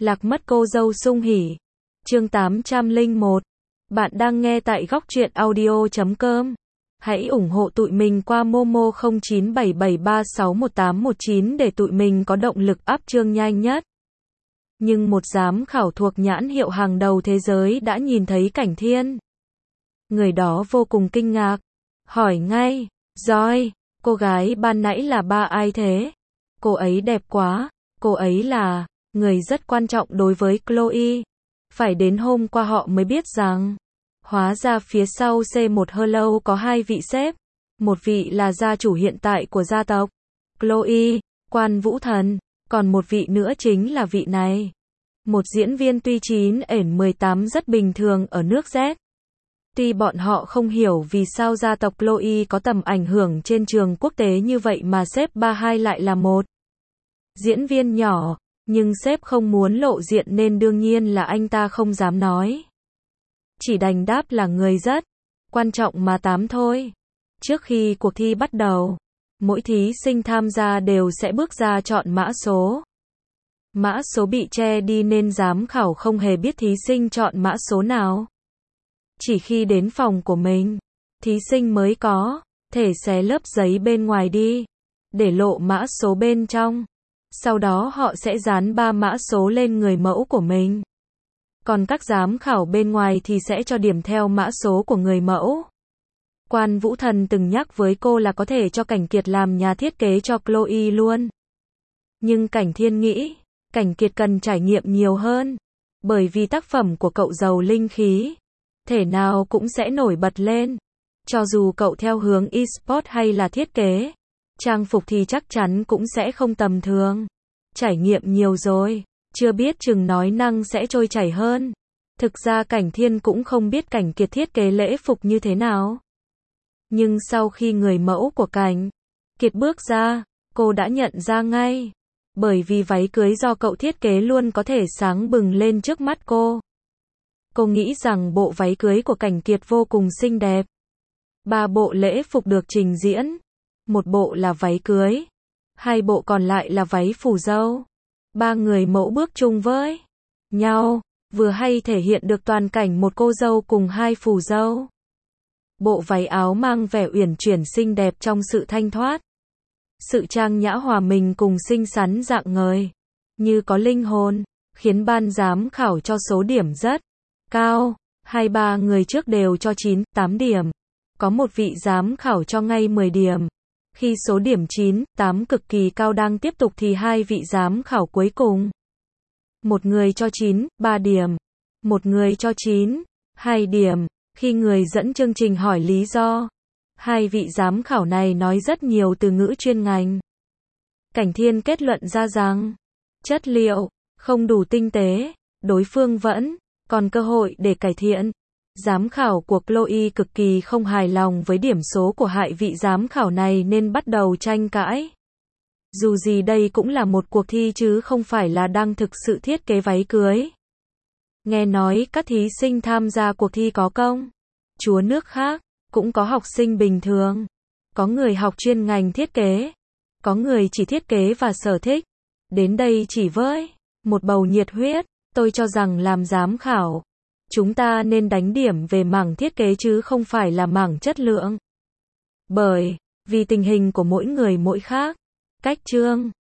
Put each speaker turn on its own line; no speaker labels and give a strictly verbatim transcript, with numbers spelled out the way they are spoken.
Lạc mất cô dâu sung hỉ. Chương tám trăm lẻ một. Bạn đang nghe tại góc truyện audio chấm com. Hãy ủng hộ tụi mình qua Momo không chín bảy bảy ba sáu một tám một chín để tụi mình có động lực up chương nhanh nhất. Nhưng một giám khảo thuộc nhãn hiệu hàng đầu thế giới đã nhìn thấy Cảnh Thiên. Người đó vô cùng kinh ngạc. Hỏi ngay, Joy, cô gái ban nãy là ba ai thế? Cô ấy đẹp quá. Cô ấy là người rất quan trọng đối với Chloe. Phải đến hôm qua họ mới biết rằng, hóa ra phía sau C một Hello có hai vị sếp. Một vị là gia chủ hiện tại của gia tộc Chloe, Quan Vũ Thần, còn một vị nữa chính là vị này. Một diễn viên tuy chín ẻn mười tám rất bình thường ở nước Z. Tuy bọn họ không hiểu vì sao gia tộc Chloe có tầm ảnh hưởng trên trường quốc tế như vậy mà sếp ba hai lại là một diễn viên nhỏ, nhưng sếp không muốn lộ diện nên đương nhiên là anh ta không dám nói. Chỉ đành đáp là người rất quan trọng mà tám thôi. Trước khi cuộc thi bắt đầu, mỗi thí sinh tham gia đều sẽ bước ra chọn mã số. Mã số bị che đi nên giám khảo không hề biết thí sinh chọn mã số nào. Chỉ khi đến phòng của mình, thí sinh mới có thể xé lớp giấy bên ngoài đi, để lộ mã số bên trong. Sau đó họ sẽ dán ba mã số lên người mẫu của mình. Còn các giám khảo bên ngoài thì sẽ cho điểm theo mã số của người mẫu. Quan Vũ Thần từng nhắc với cô là có thể cho Cảnh Kiệt làm nhà thiết kế cho Chloe luôn. Nhưng Cảnh Thiên nghĩ, Cảnh Kiệt cần trải nghiệm nhiều hơn. Bởi vì tác phẩm của cậu giàu linh khí, thể nào cũng sẽ nổi bật lên. Cho dù cậu theo hướng e-sport hay là thiết kế, trang phục thì chắc chắn cũng sẽ không tầm thường. Trải nghiệm nhiều rồi, chưa biết chừng nói năng sẽ trôi chảy hơn. Thực ra Cảnh Thiên cũng không biết Cảnh Kiệt thiết kế lễ phục như thế nào. Nhưng sau khi người mẫu của Cảnh Kiệt bước ra, cô đã nhận ra ngay. Bởi vì váy cưới do cậu thiết kế luôn có thể sáng bừng lên trước mắt cô. Cô nghĩ rằng bộ váy cưới của Cảnh Kiệt vô cùng xinh đẹp. Ba bộ lễ phục được trình diễn. Một bộ là váy cưới, hai bộ còn lại là váy phù dâu. Ba người mẫu bước chung với nhau, vừa hay thể hiện được toàn cảnh một cô dâu cùng hai phù dâu. Bộ váy áo mang vẻ uyển chuyển xinh đẹp trong sự thanh thoát. Sự trang nhã hòa mình cùng xinh xắn rạng ngời, như có linh hồn, khiến ban giám khảo cho số điểm rất cao. Hai ba người trước đều cho chín, tám điểm. Có một vị giám khảo cho ngay mười điểm. Khi số điểm chín, tám cực kỳ cao đang tiếp tục thì hai vị giám khảo cuối cùng. Một người cho chín, ba điểm. Một người cho chín, hai điểm. Khi người dẫn chương trình hỏi lý do, hai vị giám khảo này nói rất nhiều từ ngữ chuyên ngành. Cảnh Thiên kết luận ra rằng, chất liệu không đủ tinh tế, đối phương vẫn còn cơ hội để cải thiện. Giám khảo của Chloe cực kỳ không hài lòng với điểm số của hai vị giám khảo này nên bắt đầu tranh cãi. Dù gì đây cũng là một cuộc thi chứ không phải là đang thực sự thiết kế váy cưới. Nghe nói các thí sinh tham gia cuộc thi có công chúa nước khác, cũng có học sinh bình thường, có người học chuyên ngành thiết kế, có người chỉ thiết kế và sở thích. Đến đây chỉ với một bầu nhiệt huyết, tôi cho rằng làm giám khảo, chúng ta nên đánh điểm về mảng thiết kế chứ không phải là mảng chất lượng. Bởi vì tình hình của mỗi người mỗi khác, cách chương